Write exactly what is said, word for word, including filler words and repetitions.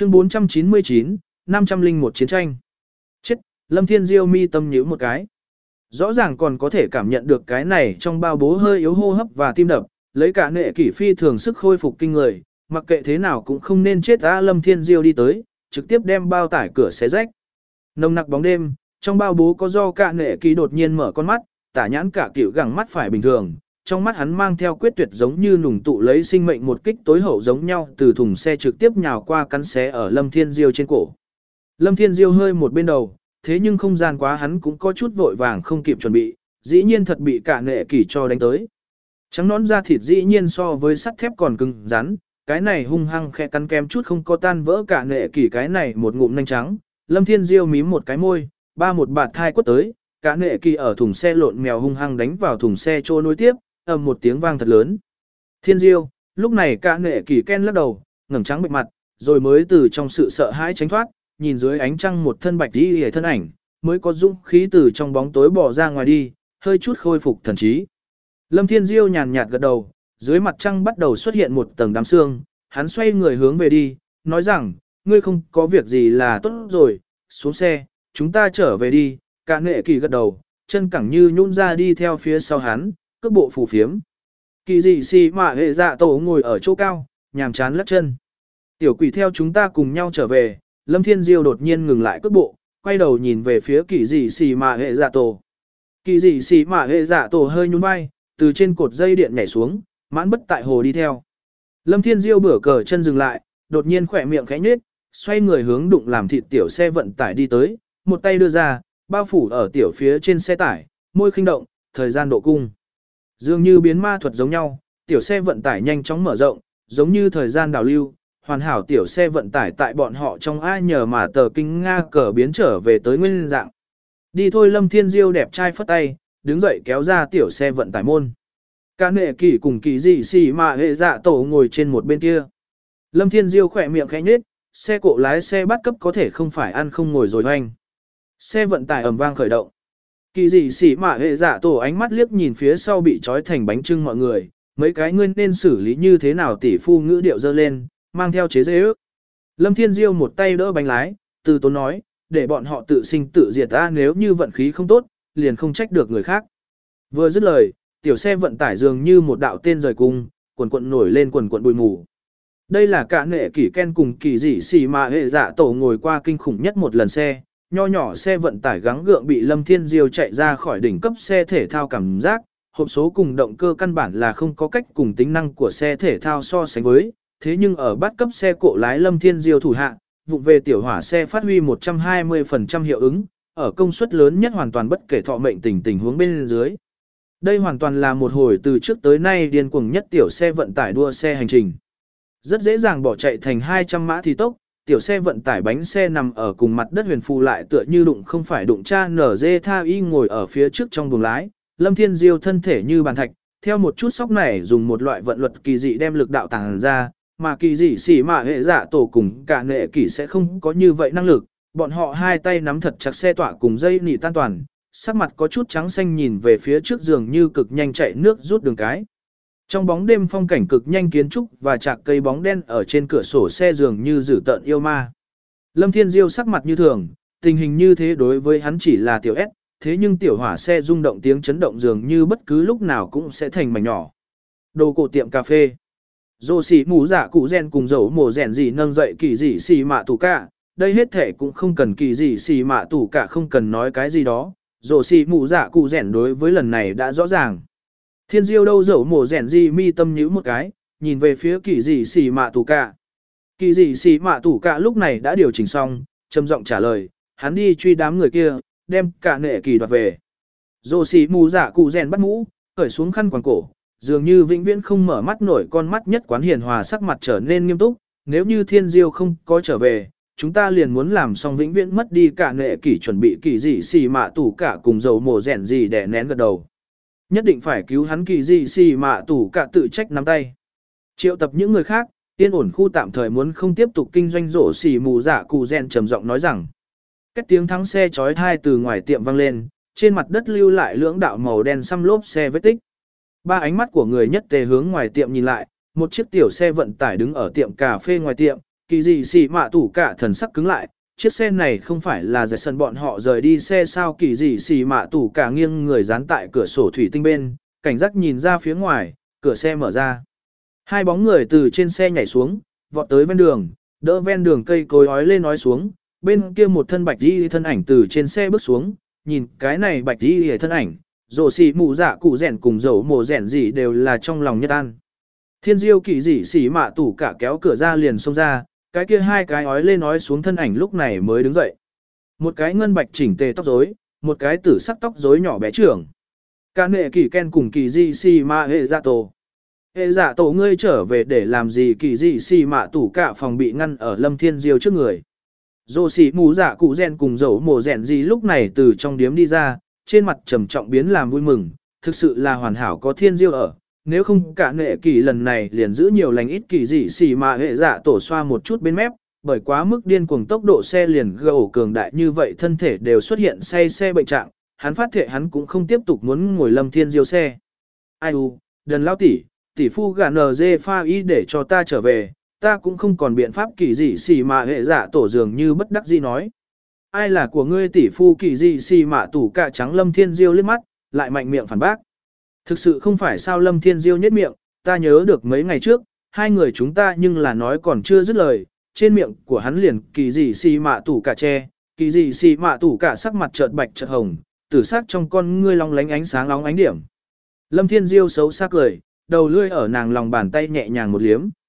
Chương bốn trăm chín mươi chín, năm trăm lẻ một chiến tranh. Chết, Lâm Thiên Diêu mi tâm nhíu một cái. Rõ ràng còn có thể cảm nhận được cái này trong bao bố hơi yếu hô hấp và tim đập, lấy cả nệ kỷ phi thường sức khôi phục kinh người, mặc kệ thế nào cũng không nên chết á. Lâm Thiên Diêu đi tới, trực tiếp đem bao tải cửa xé rách. Nồng nặc bóng đêm, trong bao bố có do cả nệ kỷ đột nhiên mở con mắt, tả nhãn cả kiểu gẳng mắt phải bình thường, trong mắt hắn mang theo quyết tuyệt giống như nùng tụ lấy sinh mệnh một kích tối hậu giống nhau, từ thùng xe trực tiếp nhào qua cắn xé ở Lâm Thiên Diêu trên cổ. Lâm Thiên Diêu hơi một bên đầu, thế nhưng không gian quá hắn cũng có chút vội vàng không kịp chuẩn bị, dĩ nhiên thật bị cả nệ kỷ cho đánh tới. Trắng nón da thịt dĩ nhiên so với sắt thép còn cứng rắn, cái này hung hăng khẽ cắn kém chút không có tan vỡ cả nệ kỷ cái này một ngụm nanh trắng. Lâm Thiên Diêu mím một cái môi, ba một bạt thai quất tới, cả nệ kỷ ở thùng xe lộn mèo hung hăng đánh vào thùng xe trô nối tiếp, ầm một tiếng vang thật lớn. Thiên Diêu, lúc này cả nệ kỷ ken lắc đầu, ngẩng trắng bệch mặt, rồi mới từ trong sự sợ hãi tránh thoát, nhìn dưới ánh trăng một thân bạch y hề thân ảnh, mới có dũng khí từ trong bóng tối bỏ ra ngoài đi, hơi chút khôi phục thần trí. Lâm Thiên Diêu nhàn nhạt gật đầu, dưới mặt trăng bắt đầu xuất hiện một tầng đám sương, hắn xoay người hướng về đi, nói rằng, ngươi không có việc gì là tốt rồi, xuống xe, chúng ta trở về đi. Cả nệ kỳ gật đầu, chân cẳng như nhún ra đi theo phía sau hắn, cước bộ phù phiếm. Kỳ dị xì mạ hệ dạ tổ ngồi ở chỗ cao, nhàm chán lắc chân. Tiểu quỷ theo chúng ta cùng nhau trở về. Lâm Thiên Diêu đột nhiên ngừng lại cước bộ, quay đầu nhìn về phía kỳ dị xì mạ hệ dạ tổ. Kỳ dị xì mạ hệ dạ tổ hơi nhún vai, từ trên cột dây điện nhảy xuống, mãn bất tại hồ đi theo. Lâm Thiên Diêu bửa cờ chân dừng lại, đột nhiên khỏe miệng khẽ nhếch, xoay người hướng đụng làm thịt tiểu xe vận tải đi tới, một tay đưa ra, bao phủ ở tiểu phía trên xe tải, môi khinh động, thời gian độ cung. Dường như biến ma thuật giống nhau, tiểu xe vận tải nhanh chóng mở rộng, giống như thời gian đảo lưu, hoàn hảo tiểu xe vận tải tại bọn họ trong ai nhờ mà tờ kinh Nga cờ biến trở về tới nguyên dạng. Đi thôi. Lâm Thiên Diêu đẹp trai phất tay, đứng dậy kéo ra tiểu xe vận tải môn. Cả nệ kỷ cùng kỳ dị xì mà hệ dạ tổ ngồi trên một bên kia. Lâm Thiên Diêu khỏe miệng khẽ nhếch, xe cộ lái xe bắt cấp có thể không phải ăn không ngồi rồi hoành. Xe vận tải ầm vang khởi động. Kỳ dị xì mà hệ dạ tổ ánh mắt liếc nhìn phía sau bị trói thành bánh trưng mọi người, mấy cái ngươi nên xử lý như thế nào tỷ phu ngữ điệu dơ lên, mang theo chế dễ ước. Lâm Thiên Diêu một tay đỡ bánh lái, từ tốn nói, để bọn họ tự sinh tự diệt ta, nếu như vận khí không tốt, liền không trách được người khác. Vừa dứt lời, tiểu xe vận tải dường như một đạo tên rời cung, quần quần nổi lên quần quần bụi mù. Đây là cả nệ kỷ ken cùng kỳ dị xì mà hệ dạ tổ ngồi qua kinh khủng nhất một lần xe, nho nhỏ xe vận tải gắng gượng bị Lâm Thiên Diêu chạy ra khỏi đỉnh cấp xe thể thao cảm giác, hộp số cùng động cơ căn bản là không có cách cùng tính năng của xe thể thao so sánh với, thế nhưng ở bát cấp xe cộ lái Lâm Thiên Diêu thủ hạ, vụng về tiểu hỏa xe phát huy một trăm hai mươi phần trăm hiệu ứng, ở công suất lớn nhất hoàn toàn bất kể thọ mệnh tình tình huống bên dưới. Đây hoàn toàn là một hồi từ trước tới nay điên cuồng nhất tiểu xe vận tải đua xe hành trình. Rất dễ dàng bỏ chạy thành hai trăm mã thì tốc, tiểu xe vận tải bánh xe nằm ở cùng mặt đất huyền phù lại tựa như đụng không phải đụng cha nở dê tha y ngồi ở phía trước trong buồng lái, Lâm Thiên Diêu thân thể như bàn thạch, theo một chút sóc này dùng một loại vận luật kỳ dị đem lực đạo tàng ra, mà kỳ dị xỉ mạ hệ dạ tổ cùng cả nệ kỷ sẽ không có như vậy năng lực, bọn họ hai tay nắm thật chặt xe tọa cùng dây nỉ tan toàn, sắc mặt có chút trắng xanh nhìn về phía trước giường như cực nhanh chạy nước rút đường cái. Trong bóng đêm phong cảnh cực nhanh kiến trúc và chạc cây bóng đen ở trên cửa sổ xe dường như dữ tợn yêu ma. Lâm Thiên Diêu sắc mặt như thường, tình hình như thế đối với hắn chỉ là tiểu S, thế nhưng tiểu hỏa xe rung động tiếng chấn động dường như bất cứ lúc nào cũng sẽ thành mảnh nhỏ. Đồ cổ tiệm cà phê. Dô xỉ mũ dạ cụ rèn cùng dấu mồ rèn gì nâng dậy kỳ dị xì mạ tủ cả, đây hết thể cũng không cần kỳ dị xì mạ tủ cả không cần nói cái gì đó, dô xỉ mũ dạ cụ rèn đối với lần này đã rõ ràng. Thiên Diêu đâu dấu mồ rèn gì mi tâm nhíu một cái, nhìn về phía kỳ dị xì mạ tủ cả. Kỳ dị xì mạ tủ cả lúc này đã điều chỉnh xong, trầm giọng trả lời, hắn đi truy đám người kia, đem cả nệ kỳ đoạt về. Dô xỉ mũ dạ cụ rèn bắt mũ, cởi xuống khăn quàng cổ. Dường như vĩnh viễn không mở mắt nổi con mắt nhất quán hiền hòa sắc mặt trở nên nghiêm túc, nếu như Thiên Diêu không có trở về, chúng ta liền muốn làm xong vĩnh viễn mất đi cả nệ kỷ chuẩn bị kỳ dị xì mạ tủ cả cùng dầu mồ rèn gì để nén gật đầu. Nhất định phải cứu hắn kỳ dị xì mạ tủ cả tự trách nắm tay. Triệu tập những người khác, yên ổn khu tạm thời muốn không tiếp tục kinh doanh rổ xì mù dạ cụ rèn trầm giọng nói rằng. Cách tiếng thắng xe chói tai từ ngoài tiệm vang lên, trên mặt đất lưu lại lưỡng đạo màu đen xăm lốp xe vết tích. Ba ánh mắt của người nhất tề hướng ngoài tiệm nhìn lại, một chiếc tiểu xe vận tải đứng ở tiệm cà phê ngoài tiệm, Kỳ dị xì mạ tủ cả thần sắc cứng lại, chiếc xe này không phải là giải sân bọn họ rời đi xe sao. Kỳ dị xì mạ tủ cả nghiêng người dán tại cửa sổ thủy tinh bên, cảnh giác nhìn ra phía ngoài, cửa xe mở ra. Hai bóng người từ trên xe nhảy xuống, vọt tới ven đường, đỡ ven đường cây cối ói lên ói xuống, bên kia một thân bạch y thân ảnh từ trên xe bước xuống, nhìn cái này bạch y thân ảnh, rồ xì mù dạ cụ rèn cùng dầu mồ rèn gì đều là trong lòng nhất an. Thiên diêu kỳ dị xỉ mạ tủ cả kéo cửa ra liền xông ra, cái kia hai cái ói lên ói xuống thân ảnh lúc này mới đứng dậy. Một cái ngân bạch chỉnh tề tóc rối, một cái tử sắc tóc rối nhỏ bé trưởng. Cả nệ kỳ ken cùng kỳ dị xỉ mạ hệ dạ tổ. Hệ dạ tổ ngươi trở về để làm gì? Kỳ dị xỉ mạ tủ cả phòng bị ngăn ở Lâm Thiên Diêu trước người. Dô xỉ mù dạ cụ rèn cùng dầu mồ rèn gì lúc này từ trong điếm đi ra, trên mặt trầm trọng biến làm vui mừng, thực sự là hoàn hảo có Thiên Diêu ở, nếu không cả nệ kỳ lần này liền giữ nhiều lành ít. Kỳ dị xỉ mà hệ dạ tổ xoa một chút bên mép, bởi quá mức điên cuồng tốc độ xe liền gầu cường đại như vậy thân thể đều xuất hiện say xe bệnh trạng, hắn phát thệ hắn cũng không tiếp tục muốn ngồi Lâm Thiên Diêu xe. Ai u, đần lao tỷ, tỷ phu gà nờ dê pha y để cho ta trở về, ta cũng không còn biện pháp. Kỳ dị xỉ mà hệ dạ tổ dường như bất đắc dĩ nói. Ai là của ngươi tỷ phu? Kỳ dị xỉ mạ tủ cả trắng Lâm Thiên Diêu liếc mắt, lại mạnh miệng phản bác. Thực sự không phải sao? Lâm Thiên Diêu nhếch miệng, ta nhớ được mấy ngày trước, hai người chúng ta nhưng là nói còn chưa dứt lời, trên miệng của hắn liền kỳ dị xỉ mạ tủ cả che, kỳ dị xỉ mạ tủ cả sắc mặt chợt bạch chợt hồng, tử sắc trong con ngươi long lánh ánh sáng long ánh điểm. Lâm Thiên Diêu xấu xa cười, đầu lưỡi ở nàng lòng bàn tay nhẹ nhàng một liếm.